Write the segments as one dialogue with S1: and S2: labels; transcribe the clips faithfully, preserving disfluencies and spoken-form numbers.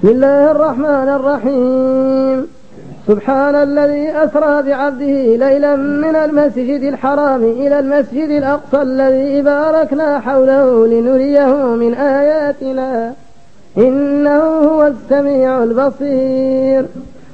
S1: بسم الله الرحمن الرحيم. سبحان الذي أسرى بعبده ليلا من المسجد الحرام إلى المسجد الأقصى الذي باركنا حوله لنريه من آياتنا إنه هو السميع البصير.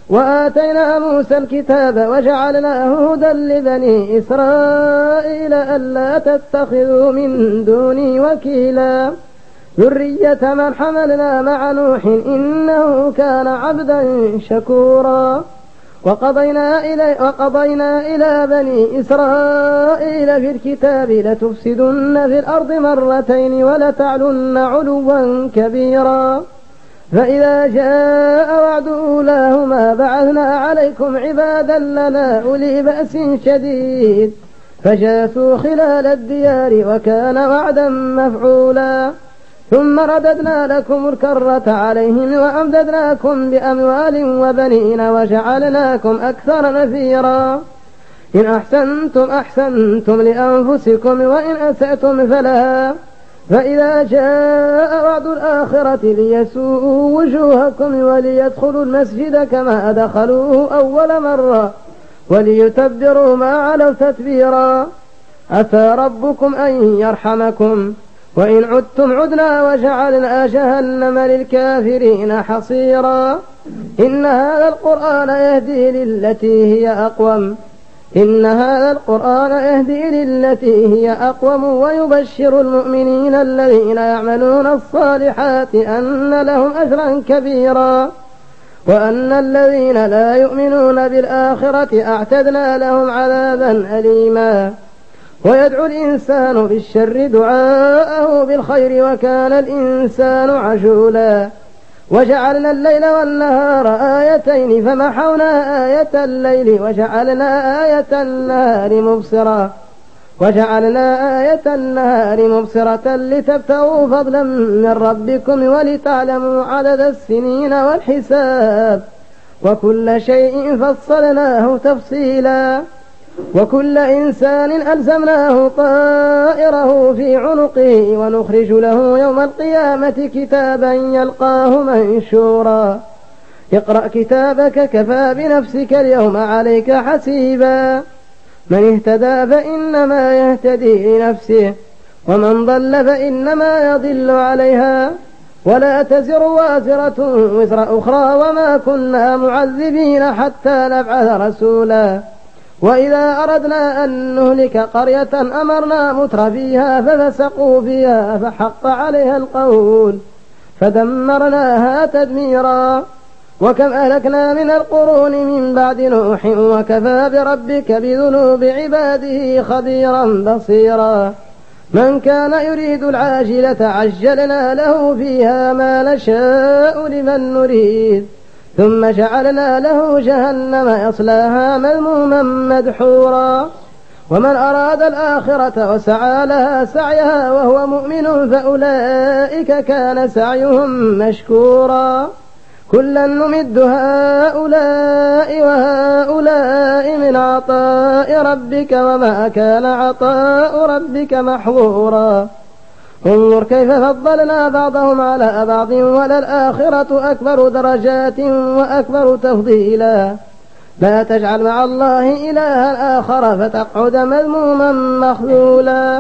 S1: وآتينا موسى الكتاب وجعلناه هدى لبني إسرائيل ألا تتخذوا من دوني وكيلا ذرية من حملنا مع نوح إنه كان عبدا شكورا. وقضينا إلي وقضينا إلى بني إسرائيل في الكتاب لتفسدن في الأرض مرتين ولتعلن علوا كبيرا. فإذا جاء وعد أولاهما بعثنا عليكم عبادا لنا أولي بأس شديد فجاسوا خلال الديار وكان وعدا مفعولا. ثم رددنا لكم الكرة عليهم وأمددناكم بأموال وبنين وجعلناكم أكثر نفيرا. إن أحسنتم أحسنتم لأنفسكم وإن أسأتم فلها. فإذا جاء وعد الآخرة ليسوءوا وجوهكم وليدخلوا المسجد كما دخلوه أول مرة وليتبروا ما علوا تتبيرا. عسى ربكم أن يرحمكم وإن عدتم عدنا وجعلنا جهنم للكافرين حصيرا. إن هذا القرآن يهدي للتي هي أقوم إن هذا القرآن يهدي للتي هي أقوم ويبشر المؤمنين الذين يعملون الصالحات أن لهم أجرا كبيرا وأن الذين لا يؤمنون بالآخرة أعتدنا لهم عذابا أليما. ويدعو الإنسان بالشر دعاءه بالخير وكان الإنسان عجولا. وجعلنا الليل والنهار آيتين فمحونا آية الليل وجعلنا آية النهار مبصرة وجعلنا آية النهار مبصرة لتبتغوا فضلا من ربكم ولتعلموا عدد السنين والحساب وكل شيء فصلناه تفصيلا. وكل إنسان ألزمناه طائره في عنقه ونخرج له يوم القيامة كتابا يلقاه منشورا. اقرأ كتابك كفى بنفسك اليوم عليك حسيبا. من اهتدى فإنما يهتدي لنفسه ومن ضل فإنما يضل عليها ولا تزر وازرة وزر أخرى وما كنا معذبين حتى نبعث رسولا. وإذا أردنا أن نهلك قرية أمرنا متر فيها ففسقوا فيها فحق عليها القول فدمرناها تدميرا. وكم أهلكنا من القرون من بعد نوح وكفى بربك بذنوب عباده خبيرا بصيرا. من كان يريد العاجلة عجلنا له فيها ما نشاء لمن نريد ثم جعلنا له جهنم يصلاها مذموما مدحورا. ومن أراد الآخرة وسعى لها سعيها وهو مؤمن فأولئك كان سعيهم مشكورا. كلا نمد هؤلاء وهؤلاء من عطاء ربك وما كان عطاء ربك محظورا. انظر كيف فضلنا بعضهم على بعض وللآخرة أكبر درجات وأكبر تفضيلا. لا تجعل مع الله إلها آخر فتقعد مذموما مخذولا.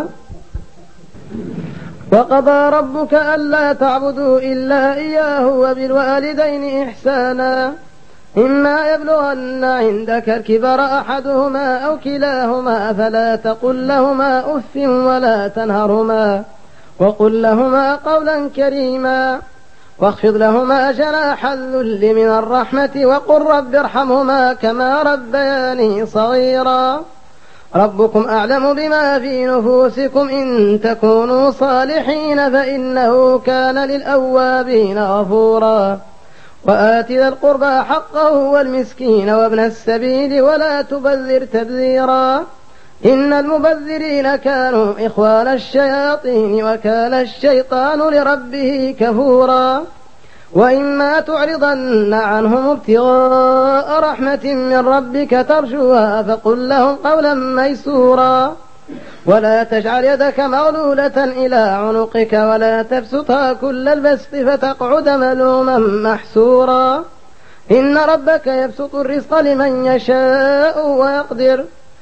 S1: وقضى ربك ألا تعبدوا إلا إياه وبالوالدين إحسانا إما يبلغن عندك الكبر أحدهما أو كلاهما فلا تقل لهما أف ولا تنهرهما وقل لهما قولا كريما واخفض لهما جناح الذل من الرحمة وقل رب ارحمهما كما ربياني صغيرا. ربكم أعلم بما في نفوسكم إن تكونوا صالحين فإنه كان للأوابين غفورا. وآت ذا القربى حقه والمسكين وابن السبيل ولا تبذر تبذيرا إن المبذرين كانوا إخوان الشياطين وكان الشيطان لربه كفورا. وإما تعرضن عنهم ابتغاء رحمة من ربك ترجوها فقل لهم قولا ميسورا. ولا تجعل يدك مغلولة إلى عنقك ولا تبسطها كل البسط فتقعد ملوما محسورا إن ربك يبسط الرزق لمن يشاء ويقدر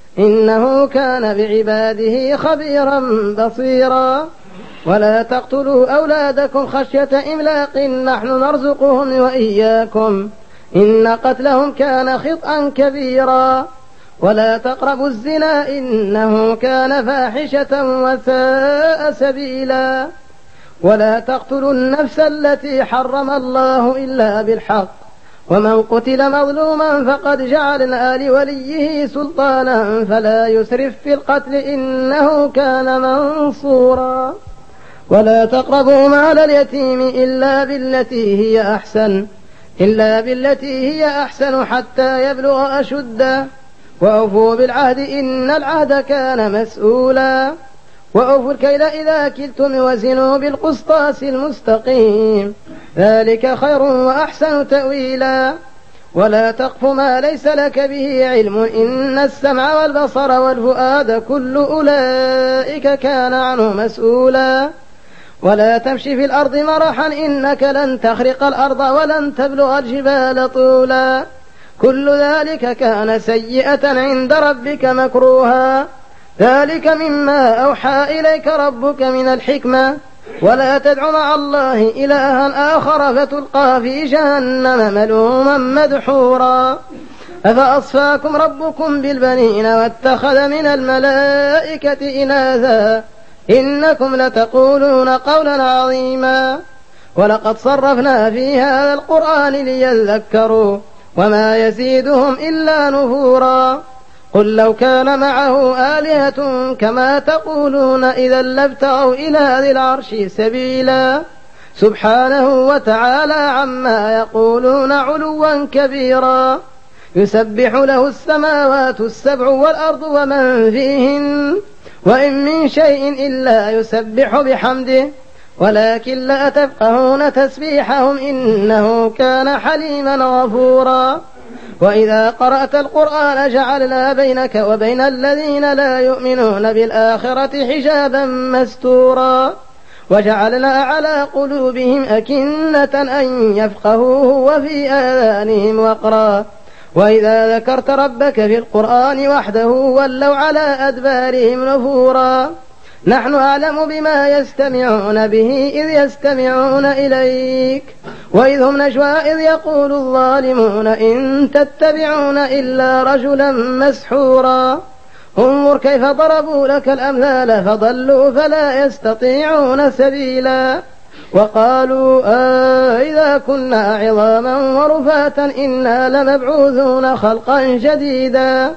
S1: إنه كان بعباده خبيرا بصيرا ولا تقتلوا أولادكم خشية إملاق نحن نرزقهم وإياكم إن قتلهم كان خطأ كبيرا ولا تقربوا الزنا إنه كان فاحشة وساء سبيلا ولا تقتلوا النفس التي حرم الله إلا بالحق ومن قتل مظلوما فقد جعلنا لوليه سلطانا فلا يسرف في القتل إنه كان منصورا ولا تقربوا مال اليتيم إلا بالتي هي أحسن إلا بالتي هي أحسن حتى يبلغ أشده وأوفوا بالعهد إن العهد كان مسؤولا وأوفوا الكيل إذا كلتم وزنوا بالقسطاس المستقيم ذلك خير وأحسن تأويلا ولا تقف ما ليس لك به علم إن السمع والبصر والفؤاد كل أولئك كان عنه مسؤولا ولا تمشي في الأرض مرحا إنك لن تخرق الأرض ولن تبلغ الجبال طولا كل ذلك كان سيئة عند ربك مكروها ذلك مما أوحى إليك ربك من الحكمة ولا تدع مع الله إلها آخر فتلقى في جهنم ملوما مدحورا أفأصفاكم ربكم بالبنين واتخذ من الملائكة إناثا إنكم لتقولون قولا عظيما ولقد صرفنا في هذا القرآن ليذكروا وما يزيدهم إلا نفورا قل لو كان معه آلهة كما تقولون إذا لابتغوا إلى ذي العرش سبيلا سبحانه وتعالى عما يقولون علوا كبيرا يسبح له السماوات السبع والأرض ومن فيهن وإن من شيء إلا يسبح بحمده ولكن لا تفقهون تسبيحهم إنه كان حليما غفورا وإذا قرأت القرآن جعلنا بينك وبين الذين لا يؤمنون بالآخرة حجابا مستورا وجعلنا على قلوبهم أكنة أن يفقهوه وفي آذانهم وقرا وإذا ذكرت ربك في القرآن وحده ولوا على أدبارهم نفورا نحن أعلم بما يستمعون به إذ يستمعون إليك وإذ هم نجوى إذ يقول الظالمون إن تتبعون إلا رجلا مسحورا انظر كيف ضربوا لك الأمثال فضلوا فلا يستطيعون سبيلا وقالوا آه إذا كنا عظاما ورفاتا إنا لمبعوثون خلقا جديدا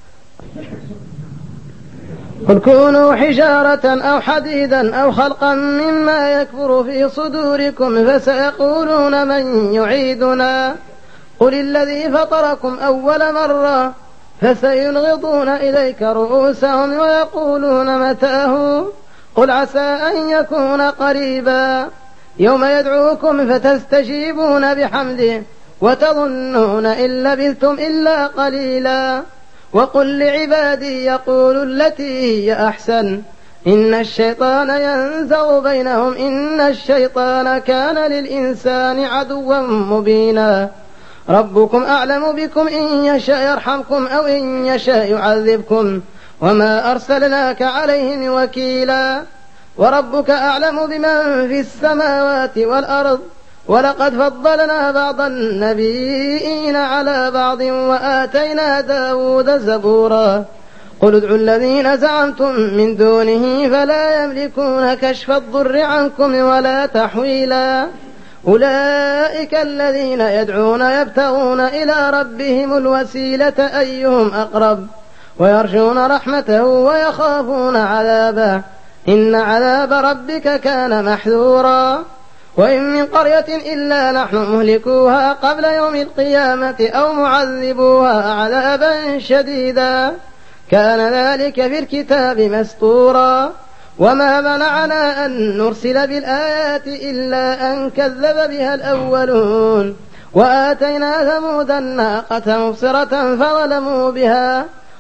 S1: قل كونوا حجارة أو حديدا أو خلقا مما يكبر في صدوركم فسيقولون من يعيدنا قل الذي فطركم أول مرة فسينغضون إليك رؤوسهم ويقولون متاه قل عسى أن يكون قريبا يوم يدعوكم فتستجيبون بحمده وتظنون إن لبثتم إلا قليلا وقل لعبادي يقولوا التي هي أحسن إن الشيطان ينزغ بينهم إن الشيطان كان للإنسان عدوا مبينا ربكم أعلم بكم إن يشاء يرحمكم أو إن يشاء يعذبكم وما أرسلناك عليهم وكيلا وربك أعلم بمن في السماوات والأرض ولقد فضلنا بعض النبيين على بعض وآتينا داود زبورا قل ادعوا الذين زعمتم من دونه فلا يملكون كشف الضر عنكم ولا تحويلا أولئك الذين يدعون يبتغون إلى ربهم الوسيلة أيهم أقرب ويرجون رحمته ويخافون عذابه إن عذاب ربك كان محذورا وإن من قرية إلا نحن مهلكوها قبل يوم القيامة أو معذبوها عذابا شديدا كان ذلك في الكتاب مسطورا وما منعنا أن نرسل بالآيات إلا أن كذب بها الأولون وآتينا ثمود الناقة مبصرة فظلموا بها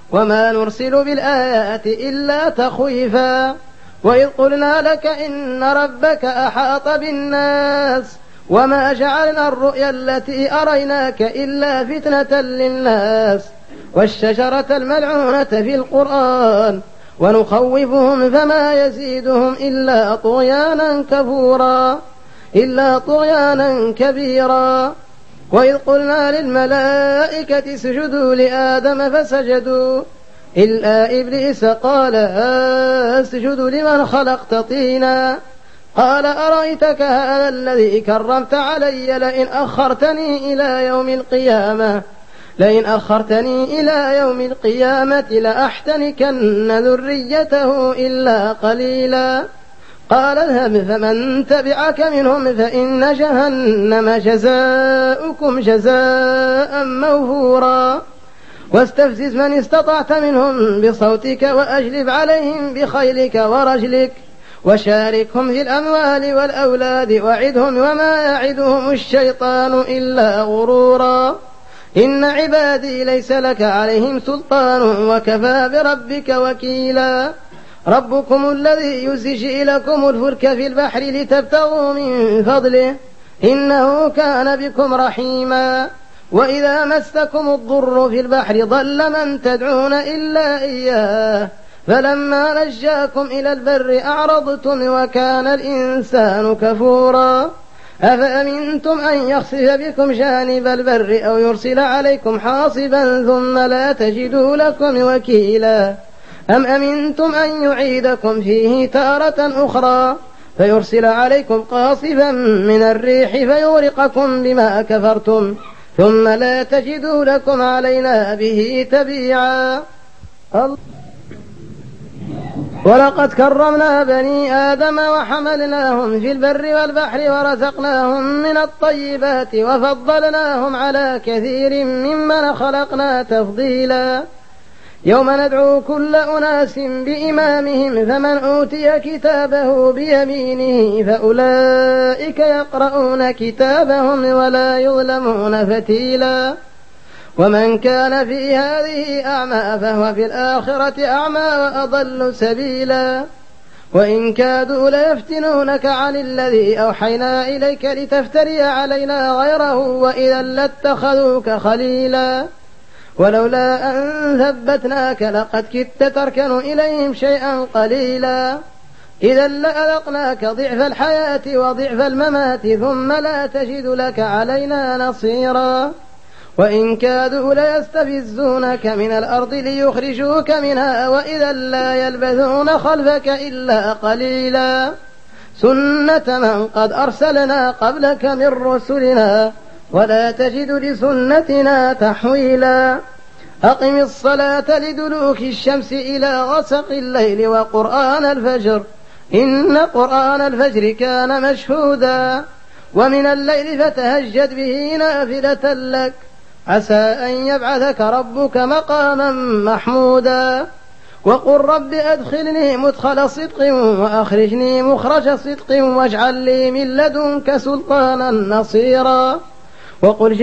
S1: وما نرسل بالآيات إلا تخويفا وإذ قلنا لك إن ربك أحاط بالناس وما جعلنا الرؤيا التي أريناك إلا فتنة للناس والشجرة الملعونة في القرآن ونخوفهم فما يزيدهم إلا طغيانا كفورا إلا طغيانا كبيرا وإذ قلنا للملائكة اسجدوا لآدم فسجدوا إلا إبليس قال أسجد لمن خلقت طينا قال أرأيتك هذا الذي كرمت علي لئن أخرتني إلى يوم القيامة لئن أخرتني إلى يوم القيامة لأحتنكن ذريته إلا قليلا قال اذهب فمن تبعك منهم فإن جهنم جزاؤكم جزاء موفورا واستفزز من استطعت منهم بصوتك وأجلب عليهم بخيلك ورجلك وشاركهم في الأموال والأولاد وعدهم وما يعدهم الشيطان إلا غرورا إن عبادي ليس لك عليهم سلطان وكفى بربك وكيلا ربكم الذي يزجي لكم الفلك في البحر لتبتغوا من فضله إنه كان بكم رحيما وإذا مسكم الضر في البحر ضل من تدعون إلا إياه فلما نجاكم إلى البر أعرضتم وكان الإنسان كفورا أفأمنتم أن يخسف بكم جانب البر أو يرسل عليكم حاصبا ثم لا تجدوا لكم وكيلا أم أمنتم أن يعيدكم فيه تارة أخرى فيرسل عليكم قاصفا من الريح فيغرقكم بما كفرتم ثم لا تجدوا لكم علينا به تبيعا ولقد كرمنا بني آدم وحملناهم في البر والبحر ورزقناهم من الطيبات وفضلناهم على كثير ممن خلقنا تفضيلا يوم ندعو كل أناس بإمامهم فمن أوتي كتابه بيمينه فأولئك يقرؤون كتابهم ولا يظلمون فتيلا ومن كان في هذه أعمى فهو في الآخرة أعمى وأضل سبيلا وإن كادوا ليفتنونك عن الذي أوحينا إليك لتفتري علينا غيره وإذا لاتخذوك خليلا ولولا أن ثبتناك لقد كدت تركن إليهم شيئا قليلا إذا لأذقناك ضعف الحياة وضعف الممات ثم لا تجد لك علينا نصيرا وإن كادوا ليستفزونك من الأرض ليخرجوك منها وإذا لا يلبثون خلفك إلا قليلا سنة من قد أرسلنا قبلك من رسلنا ولا تجد لسنتنا تحويلا أقم الصلاة لدلوك الشمس إلى غسق الليل وقرآن الفجر إن قرآن الفجر كان مشهودا ومن الليل فتهجد به نافلة لك عسى أن يبعثك ربك مقاما محمودا وقل رب أدخلني مدخل صدق وأخرجني مخرج صدق واجعل لي من لدنك سلطانا نصيرا وقل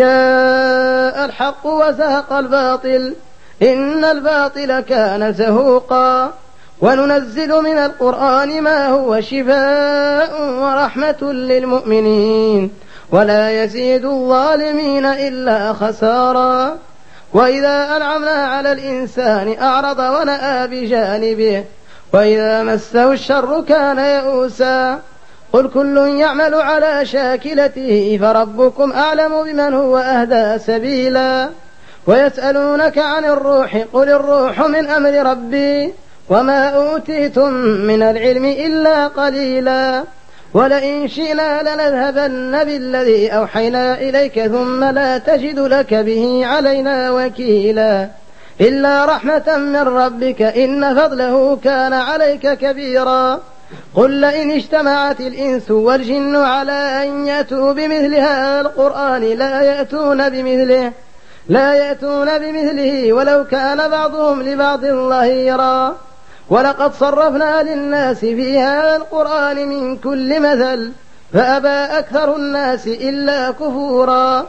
S1: جاء الحق وزهق الباطل إن الباطل كان زهوقا وننزل من القرآن ما هو شفاء ورحمة للمؤمنين ولا يزيد الظالمين إلا خسارا وإذا أنعمنا على الإنسان أعرض ونأى بجانبه وإذا مسه الشر كان يئوسا قل كل يعمل على شاكلته فربكم أعلم بمن هو أهدى سبيلا ويسألونك عن الروح قل الروح من أمر ربي وما أوتيتم من العلم إلا قليلا ولئن شئنا لنذهبن بالذي أوحينا إليك ثم لا تجد لك به علينا وكيلا إلا رحمة من ربك إن فضله كان عليك كبيرا قل لئن اجتمعت الإنس والجن على أن يأتوا بمثل هذا القرآن لا يأتون بمثله لا يأتون بمثله ولو كان بعضهم لبعض ظهيرا ولقد صرفنا للناس في هذا القرآن من كل مثل فأبى أكثر الناس إلا كفورا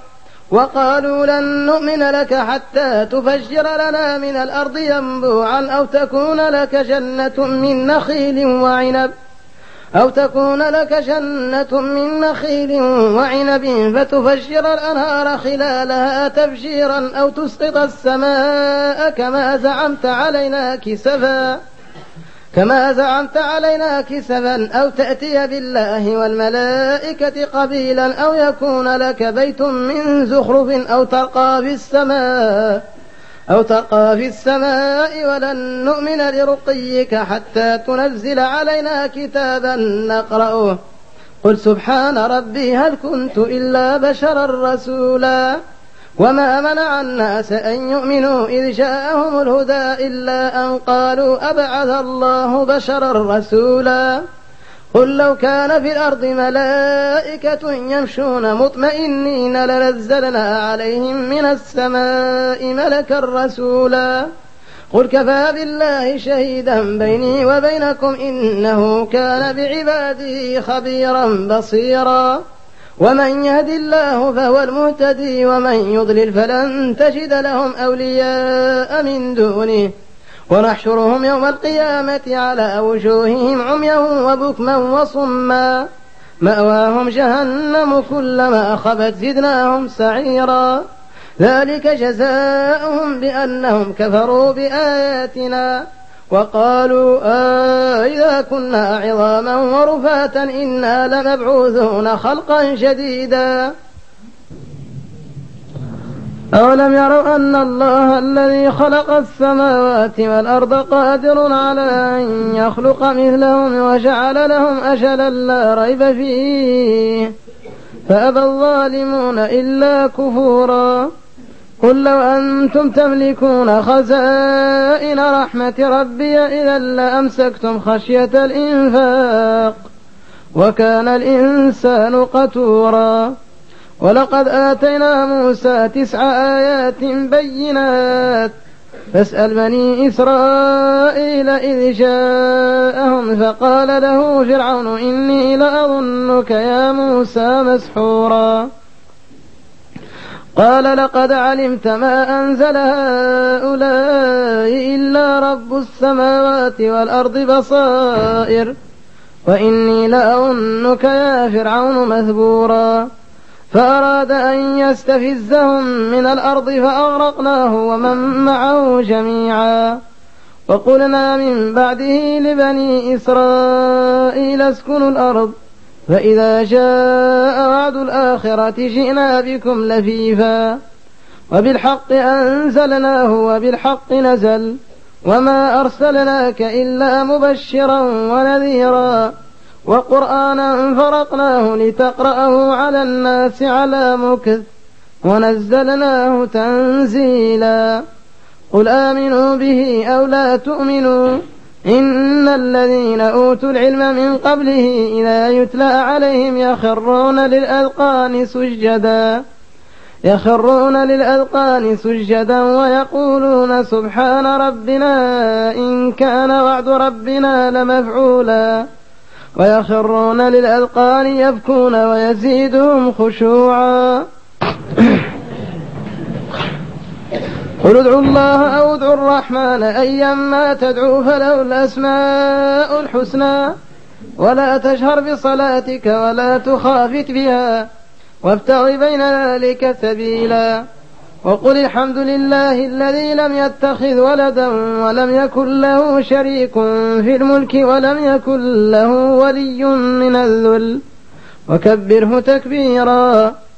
S1: وقالوا لن نؤمن لك حتى تفجر لنا من الأرض ينبوعا أو تكون لك جنة من نخيل وعنب أو تكون لك جنة من نخيل وعنب فتفجر الأنهار خلالها تفجيرا أو تسقط السماء كما زعمت علينا كسفا كما زعمت علينا كسفا أو تأتي بالله والملائكة قبيلا أو يكون لك بيت من زخرف أو ترقى في السماء أو ترقى في السماء ولن نؤمن لرقيك حتى تنزل علينا كتابا نقرأه قل سبحان ربي هل كنت إلا بشرا رسولا وما منع الناس أن يؤمنوا إذ جاءهم الهدى إلا أن قالوا أبعث الله بشرا رسولا قل لو كان في الأرض ملائكة يمشون مطمئنين لنزلنا عليهم من السماء ملكا رسولا قل كفى بالله شهيدا بيني وبينكم إنه كان بعباده خبيرا بصيرا ومن يهد الله فهو المهتدي ومن يضلل فلن تجد لهم أولياء من دونه ونحشرهم يوم القيامة على وجوههم عميا وبكما وصما مأواهم جهنم كلما خبت زدناهم سعيرا ذلك جزاؤهم بأنهم كفروا بآياتنا وقالوا آه إذا كنا عظاما ورفاتا إنا لمبعوثون خلقا جديدا أولم يروا أن الله الذي خلق السماوات والأرض قادر على أن يخلق مثلهم وجعل لهم أجلا لا ريب فيه فأبى الظالمون إلا كفورا قل لو أنتم تملكون خزائن رحمة ربي إذا لأمسكتم خشية الإنفاق وكان الإنسان قتورا ولقد آتينا موسى تسع آيات بينات فاسأل بني إسرائيل إذ جاءهم فقال له فرعون إني لأظنك يا موسى مسحورا قال لقد علمت ما أنزل هؤلاء إلا رب السماوات والأرض بصائر وإني لأظنك يا فرعون مثبورا فأراد أن يستفزهم من الأرض فأغرقناه ومن معه جميعا وقلنا من بعده لبني إسرائيل اسكنوا الأرض فإذا جاء وعد الآخرة جئنا بكم لفيفا وبالحق أنزلناه وبالحق نزل وما أرسلناك إلا مبشرا ونذيرا وقرآنا فرقناه لتقرأه على الناس على مكث ونزلناه تنزيلا قل آمنوا به أو لا تؤمنوا إن الذين أوتوا العلم من قبله إذا يتلى عليهم يخرون للأذقان سجدا يخرون للأذقان سجدا ويقولون سبحان ربنا إن كان وعد ربنا لمفعولا ويخرون للأذقان يبكون ويزيدهم خشوعا قل ادعوا الله أو ادعوا الرحمن أيما تدعوا فله الأسماء الحسنى ولا تجهر بصلاتك ولا تخافت بها وابتغ بين ذلك سبيلا وقل الحمد لله الذي لم يتخذ ولدا ولم يكن له شريك في الملك ولم يكن له ولي من الذل وكبره تكبيرا